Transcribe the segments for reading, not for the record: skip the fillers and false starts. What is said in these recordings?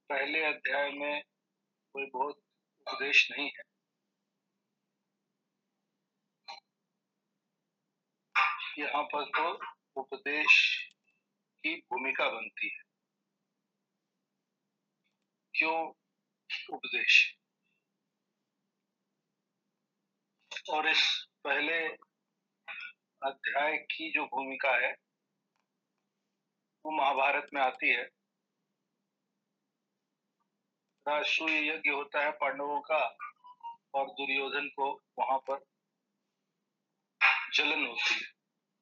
पहले अध्याय में कोई बहुत उपदेश नहीं है। यहाँ पर तो उपदेश की भूमिका बनती है। क्यों उपदेश? और इस पहले अध्याय की जो भूमिका है वो महाभारत में आती है। राजसूय यज्ञ होता है पांडवों का और दुर्योधन को वहां पर जलन होती है।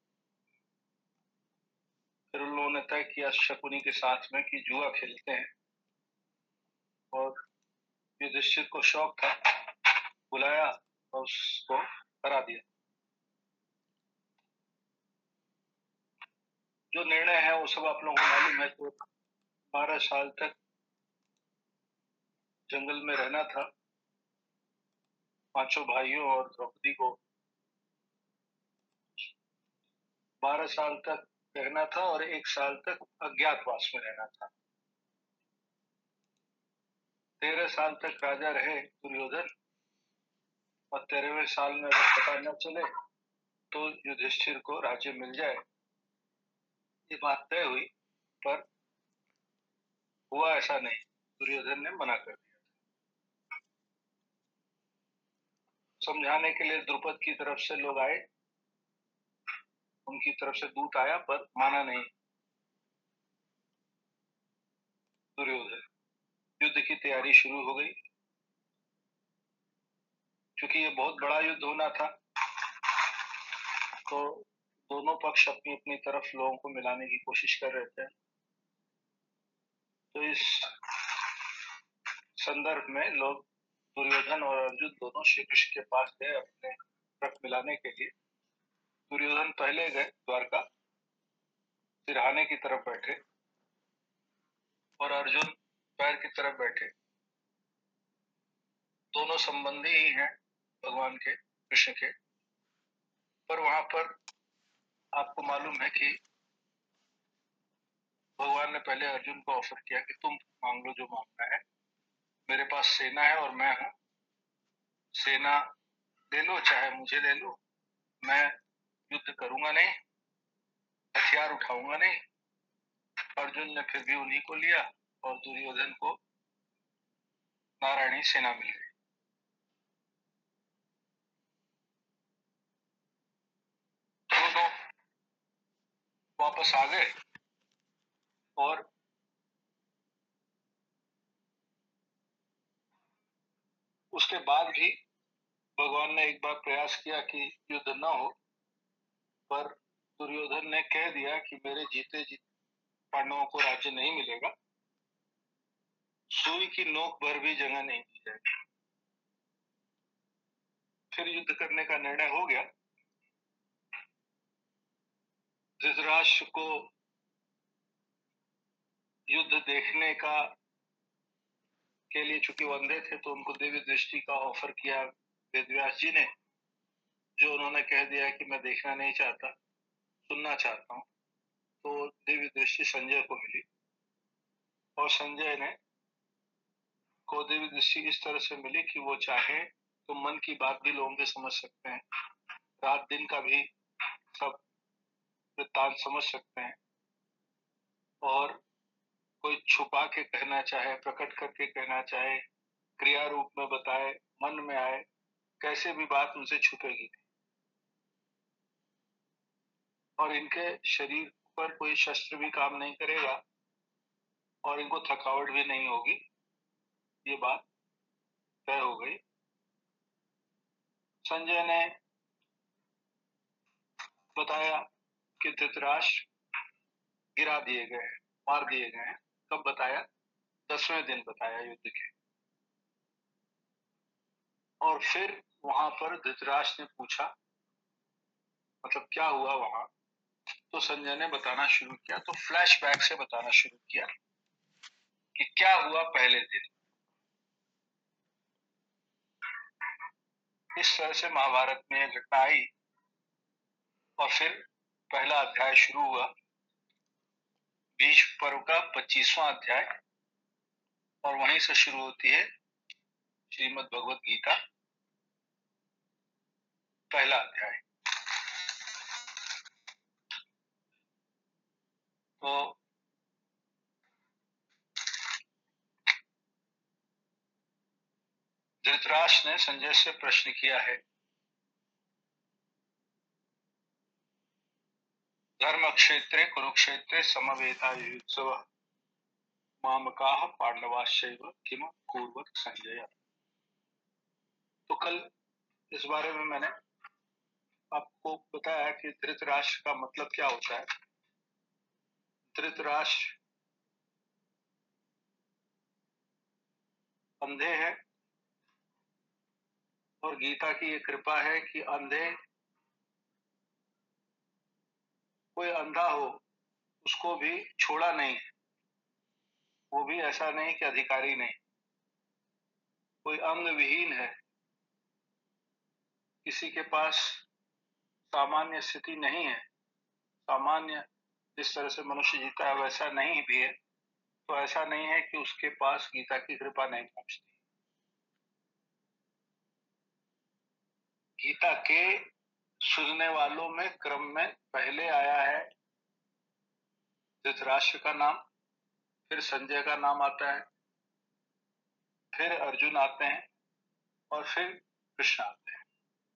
फिर उन लोगों ने तय किया शकुनी के साथ में कि जुआ खेलते हैं, और युधिष्ठिर को शौक था, बुलाया और उसको हरा दिया। जो निर्णय है वो सब आप लोगों को मालूम है। तो 12 साल तक जंगल में रहना था पांचों भाइयों और द्रौपदी को। 12 साल तक रहना था और 1 साल तक अज्ञातवास में रहना था। 13 साल तक राजा रहे दुर्योधन, और 13वें साल में अगर पता न चले तो युधिष्ठिर को राज्य मिल जाए, ये बात तय हुई। पर हुआ ऐसा नहीं, दुर्योधन ने मना कर दिया। समझाने के लिए द्रुपद की तरफ से लोग आए, उनकी तरफ से दूत आया, पर माना नहीं दुर्योधन। युद्ध की तैयारी शुरू हो गई। क्योंकि ये बहुत बड़ा युद्ध होना था तो दोनों पक्ष अपनी अपनी तरफ लोगों को मिलाने की कोशिश कर रहे थे। तो इस संदर्भ में लोग दुर्योधन और अर्जुन दोनों श्री कृष्ण के पास गए अपने तरफ मिलाने के लिए। दुर्योधन पहले गए द्वारका, सिरहाने की तरफ बैठे, और अर्जुन पैर की तरफ बैठे। दोनों संबंधी ही हैं भगवान के, कृष्ण के। पर वहां पर आपको मालूम है कि भगवान ने पहले अर्जुन को ऑफर किया कि तुम मांग लो जो मांगना है, मेरे पास सेना है और मैं हूं। सेना ले लो चाहे मुझे ले लो, मैं युद्ध करूंगा नहीं, हथियार उठाऊंगा नहीं। अर्जुन ने फिर भी उन्हीं को लिया और दुर्योधन को नारायणी सेना मिल गई। दोनों वापस आ गए, और उसके बाद भी भगवान ने एक बार प्रयास किया कि युद्ध न हो, पर दुर्योधन ने कह दिया कि मेरे जीते जी पांडवों को राज्य नहीं मिलेगा, सुई की नोक भर भी जगह नहीं दी जाएगी। फिर युद्ध करने का निर्णय हो गया। धृतराष्ट्र को युद्ध देखने का के लिए, चूंकि वो अंधे थे, तो उनको दिव्य दृष्टि का ऑफर किया वेदव्यास जी ने, जो उन्होंने कह दिया कि मैं देखना नहीं चाहता, सुनना चाहता हूँ। तो दिव्य दृष्टि संजय को मिली, और संजय ने को दिव्य दृष्टि इस तरह से मिली कि वो चाहे तो मन की बात भी लोगों के समझ सकते हैं, रात दिन का भी सब वृत्तांत समझ सकते हैं, और कोई छुपा के कहना चाहे, प्रकट करके कहना चाहे, क्रिया रूप में बताए, मन में आए, कैसे भी बात उनसे छुपेगी। और इनके शरीर पर कोई शस्त्र भी काम नहीं करेगा, और इनको थकावट भी नहीं होगी। ये बात तय हो गई। संजय ने बताया कि धृतराष्ट्र गिरा दिए गए हैं, मार दिए गए हैं। कब बताया? 10वें दिन बताया युद्ध के। और फिर वहां पर धृतराष्ट्र ने पूछा, मतलब क्या हुआ वहां, तो संजय ने बताना शुरू किया। तो फ्लैशबैक से बताना शुरू किया कि क्या हुआ पहले दिन। इस तरह से महाभारत में घटना आई, और फिर पहला अध्याय शुरू हुआ। भीष्म पर्व का 25वां अध्याय, और वहीं से शुरू होती है श्रीमद् भगवत गीता, पहला अध्याय। तो धृतराष्ट्र ने संजय से प्रश्न किया है, धर्म क्षेत्रे कुरुक्षेत्रे समवेतायुत्सव मामकाः पांडवाश्चैव किम कुर्वत संजय। तो कल इस बारे में मैंने आपको बताया कि धृतराष्ट्र का मतलब क्या होता है। धृतराष्ट्र अंधे हैं और गीता की ये कृपा है कि अंधे, कोई अंधा हो उसको भी छोड़ा नहीं है, वो भी ऐसा नहीं कि अधिकारी नहीं। कोई अंग विहीन है, किसी के पास सामान्य स्थिति नहीं है, सामान्य जिस तरह से मनुष्य जीता है वैसा नहीं भी है, तो ऐसा नहीं है कि उसके पास गीता की कृपा नहीं पहुंचती। गीता के सुनने वालों में क्रम में पहले आया है धृतराष्ट्र का नाम, फिर संजय का नाम आता है, फिर अर्जुन आते हैं और फिर कृष्ण आते हैं।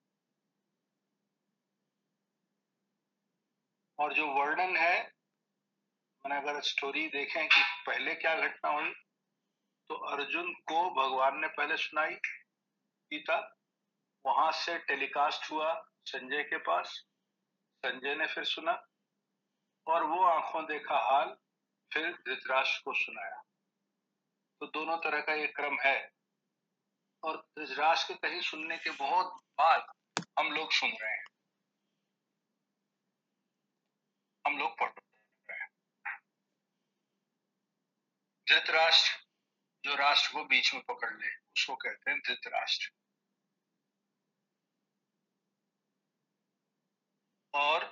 और जो वर्णन है, मैंने अगर स्टोरी देखें कि पहले क्या घटना हुई, तो अर्जुन को भगवान ने पहले सुनाई गीता, वहां से टेलीकास्ट हुआ संजय के पास, संजय ने फिर सुना और वो आंखों देखा हाल फिर धृतराष्ट्र को सुनाया। तो दोनों तरह का ये क्रम है। और धृतराष्ट्र के कहीं सुनने के बहुत बाद हम लोग सुन रहे हैं, हम लोग पढ़ रहे हैं। धृतराष्ट्र जो राष्ट्र को बीच में पकड़ ले उसको कहते हैं धृतराष्ट्र। और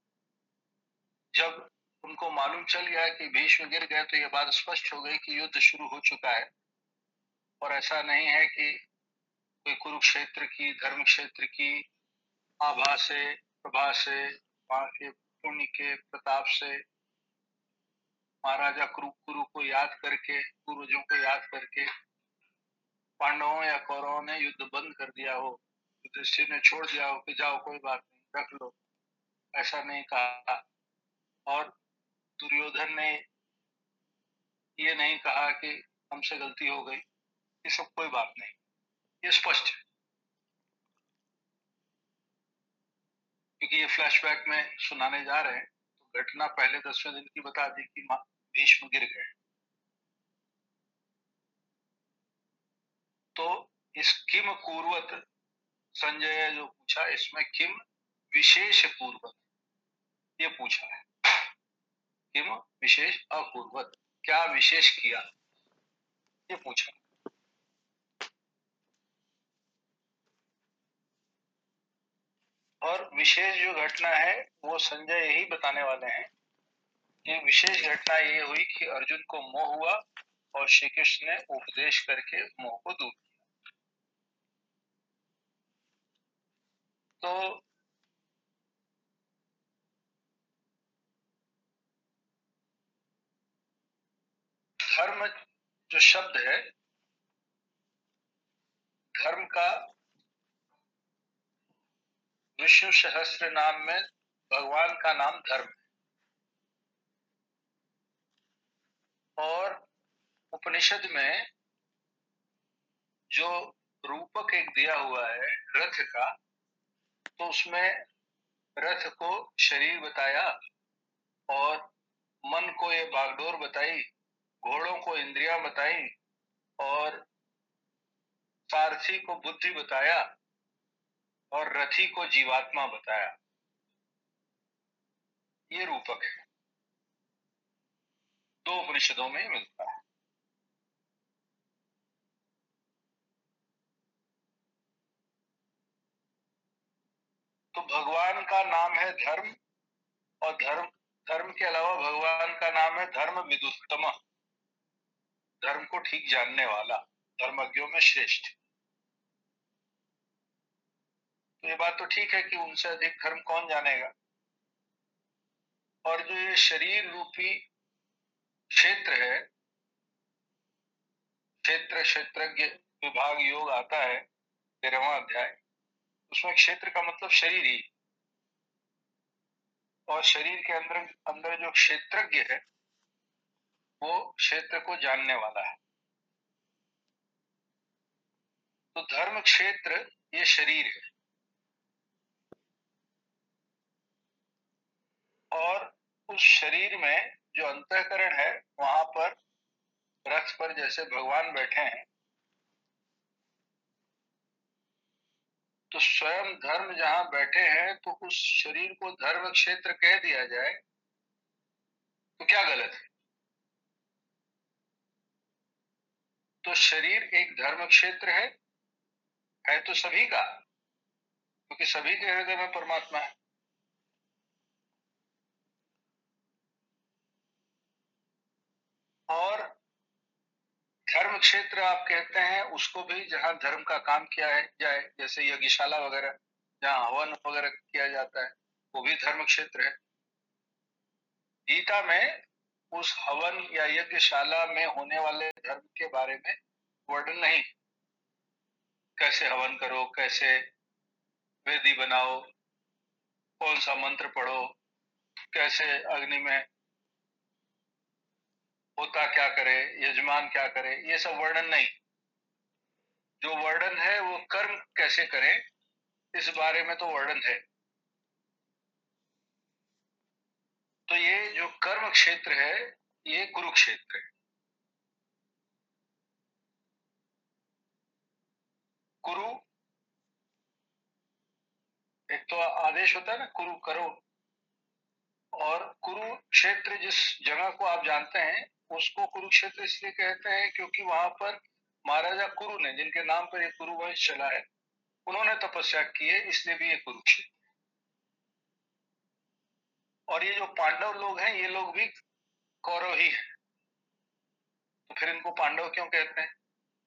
जब उनको मालूम चल गया कि भीष्म गिर गए, तो ये बात स्पष्ट हो गई कि युद्ध शुरू हो चुका है। और ऐसा नहीं है कि कोई कुरुक्षेत्र की, धर्म क्षेत्र की आभा से, प्रभा से, वहां के पुण्य के प्रताप से, महाराजा कुरु को याद करके, पूर्वजों को याद करके पांडवों या कौरवों ने युद्ध बंद कर दिया हो, युधिष्ठिर ने छोड़ दिया हो कि जाओ कोई बात नहीं रख लो, ऐसा नहीं कहा। और दुर्योधन ने ये नहीं कहा कि हमसे गलती हो गई, ये सब कोई बात नहीं, ये स्पष्ट है। क्योंकि ये फ्लैशबैक में सुनाने जा रहे हैं, तो घटना पहले 10वें दिन की बता दी कि भीष्म गिर गए। तो इस किम पूर्वत संजय जो पूछा, इसमें किम विशेष पूर्वत ये पूछा है, किम विशेष अपूर्वत, क्या विशेष किया ये पूछा। और विशेष जो घटना है वो संजय यही बताने वाले हैं कि विशेष घटना ये हुई कि अर्जुन को मोह हुआ और श्री कृष्ण ने उपदेश करके मोह को दूर किया। तो धर्म जो शब्द है, धर्म का विष्णु सहस्त्र नाम में भगवान का नाम धर्म है। और उपनिषद में जो रूपक एक दिया हुआ है रथ का, तो उसमें रथ को शरीर बताया और मन को ये बागडोर बताई, घोड़ों को इंद्रियां बताई और सारथी को बुद्धि बताया और रथी को जीवात्मा बताया। ये रूपक है, दो उपनिषदों में मिलता है। तो भगवान का नाम है धर्म, और धर्म के अलावा भगवान का नाम है धर्म विदुत्तम। धर्म को ठीक जानने वाला, धर्मज्ञों में श्रेष्ठ। तो ये बात तो ठीक है कि उनसे अधिक धर्म कौन जानेगा। और जो ये शरीर रूपी क्षेत्र है, क्षेत्रज्ञ विभाग योग आता है 13वां अध्याय, उसमें क्षेत्र का मतलब शरीर ही, और शरीर के अंदर अंदर जो क्षेत्रज्ञ है वो क्षेत्र को जानने वाला है। तो धर्म क्षेत्र ये शरीर है, और उस शरीर में जो अंतःकरण है वहां पर रथ पर जैसे भगवान बैठे हैं, तो स्वयं धर्म जहां बैठे हैं तो उस शरीर को धर्म क्षेत्र कह दिया जाए तो क्या गलत है। तो शरीर एक धर्म क्षेत्र है तो सभी का, क्योंकि सभी के हृदय में परमात्मा है। और धर्म क्षेत्र आप कहते हैं उसको भी जहां धर्म का काम किया है जाए, जैसे यज्ञशाला वगैरह जहां हवन वगैरह किया जाता है, वो भी धर्म क्षेत्र है। गीता में उस हवन या यज्ञशाला में होने वाले धर्म के बारे में वर्णन नहीं, कैसे हवन करो, कैसे वेदी बनाओ, कौन सा मंत्र पढ़ो, कैसे अग्नि में होता क्या करे, यजमान क्या करे, ये सब वर्णन नहीं। जो वर्णन है वो कर्म कैसे करें इस बारे में तो वर्णन है। तो ये जो कर्म क्षेत्र है ये कुरुक्षेत्र है। कुरु एक तो आदेश होता है ना, कुरु करो, और कुरुक्षेत्र जिस जगह को आप जानते हैं उसको कुरुक्षेत्र इसलिए कहते हैं क्योंकि वहां पर महाराजा कुरु ने, जिनके नाम पर ये कुरुवंश चला है, उन्होंने तपस्या की है, इसलिए भी ये कुरुक्षेत्र। और ये जो पांडव लोग हैं ये लोग भी कौरव ही है, तो फिर इनको पांडव क्यों कहते हैं।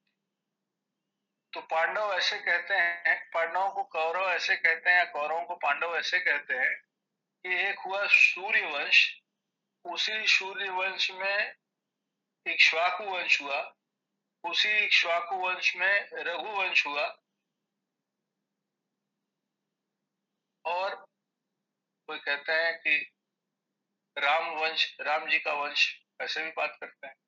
तो पांडव ऐसे कहते हैं, पांडवों को कौरव ऐसे कहते हैं या कौरवों को पांडव ऐसे कहते हैं कि एक हुआ सूर्यवंश, उसी सूर्यवंश में इक्ष्वाकु वंश हुआ, उसी इक्ष्वाकु वंश में रघुवंश हुआ, और कोई कहते हैं कि राम वंश, राम जी का वंश, ऐसे भी बात करते हैं।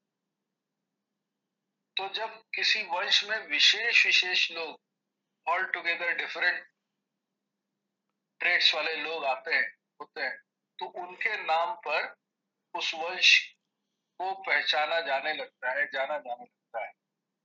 तो जब किसी वंश में विशेष विशेष लोग, ऑल टुगेदर डिफरेंट ट्रेड्स वाले लोग आते हैं होते हैं, तो उनके नाम पर उस वंश को पहचाना जाने लगता है, जाना जाने लगता है।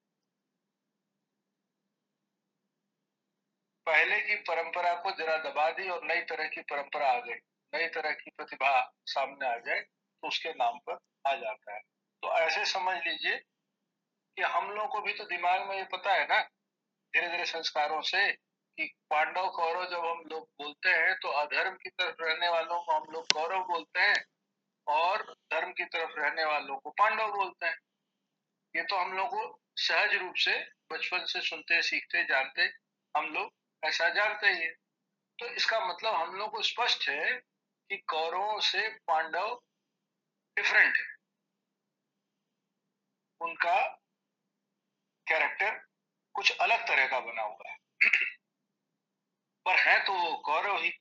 पहले की परंपरा को जरा दबा दी और नई तरह की परंपरा आ गई, नई तरह की प्रतिभा सामने आ जाए तो उसके नाम पर आ जाता है। तो ऐसे समझ लीजिए कि हम लोग को भी तो दिमाग में ये पता है ना धीरे धीरे संस्कारों से कि पांडव कौरव जब हम लोग बोलते हैं तो अधर्म की तरफ रहने वालों को हम लोग कौरव बोलते हैं और धर्म की तरफ रहने वालों को पांडव बोलते हैं। ये तो हम लोग को सहज रूप से बचपन से सुनते सीखते जानते हम लोग ऐसा जानते ही है। तो इसका मतलब हम लोग को स्पष्ट है कि कौरवों से पांडव डिफरेंट है, उनका कैरेक्टर कुछ अलग तरह का बना हुआ है, पर है तो वो कौरव ही।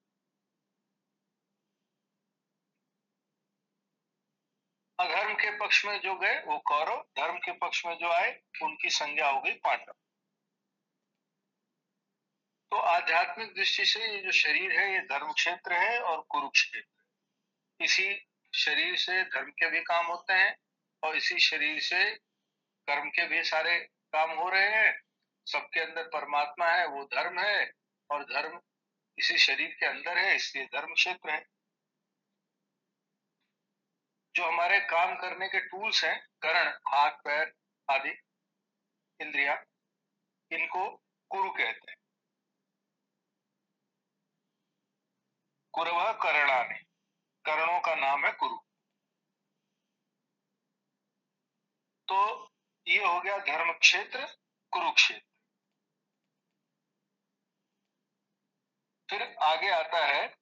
अधर्म के पक्ष में जो गए वो कौरव, धर्म के पक्ष में जो आए उनकी संज्ञा हो गई पांडव। तो आध्यात्मिक दृष्टि से ये जो शरीर है ये धर्म क्षेत्र है और कुरुक्षेत्र। इसी शरीर से धर्म के भी काम होते हैं और इसी शरीर से कर्म के भी सारे काम हो रहे हैं। सबके अंदर परमात्मा है, वो धर्म है, और धर्म इसी शरीर के अंदर है, इसलिए धर्म क्षेत्र है। जो हमारे काम करने के टूल्स हैं, करण, हाथ पैर आदि इंद्रिया, इनको कुरु कहते हैं। कुरव करणानि, करणों का नाम है कुरु। तो ये हो गया धर्म क्षेत्र कुरुक्षेत्र। फिर आगे आता है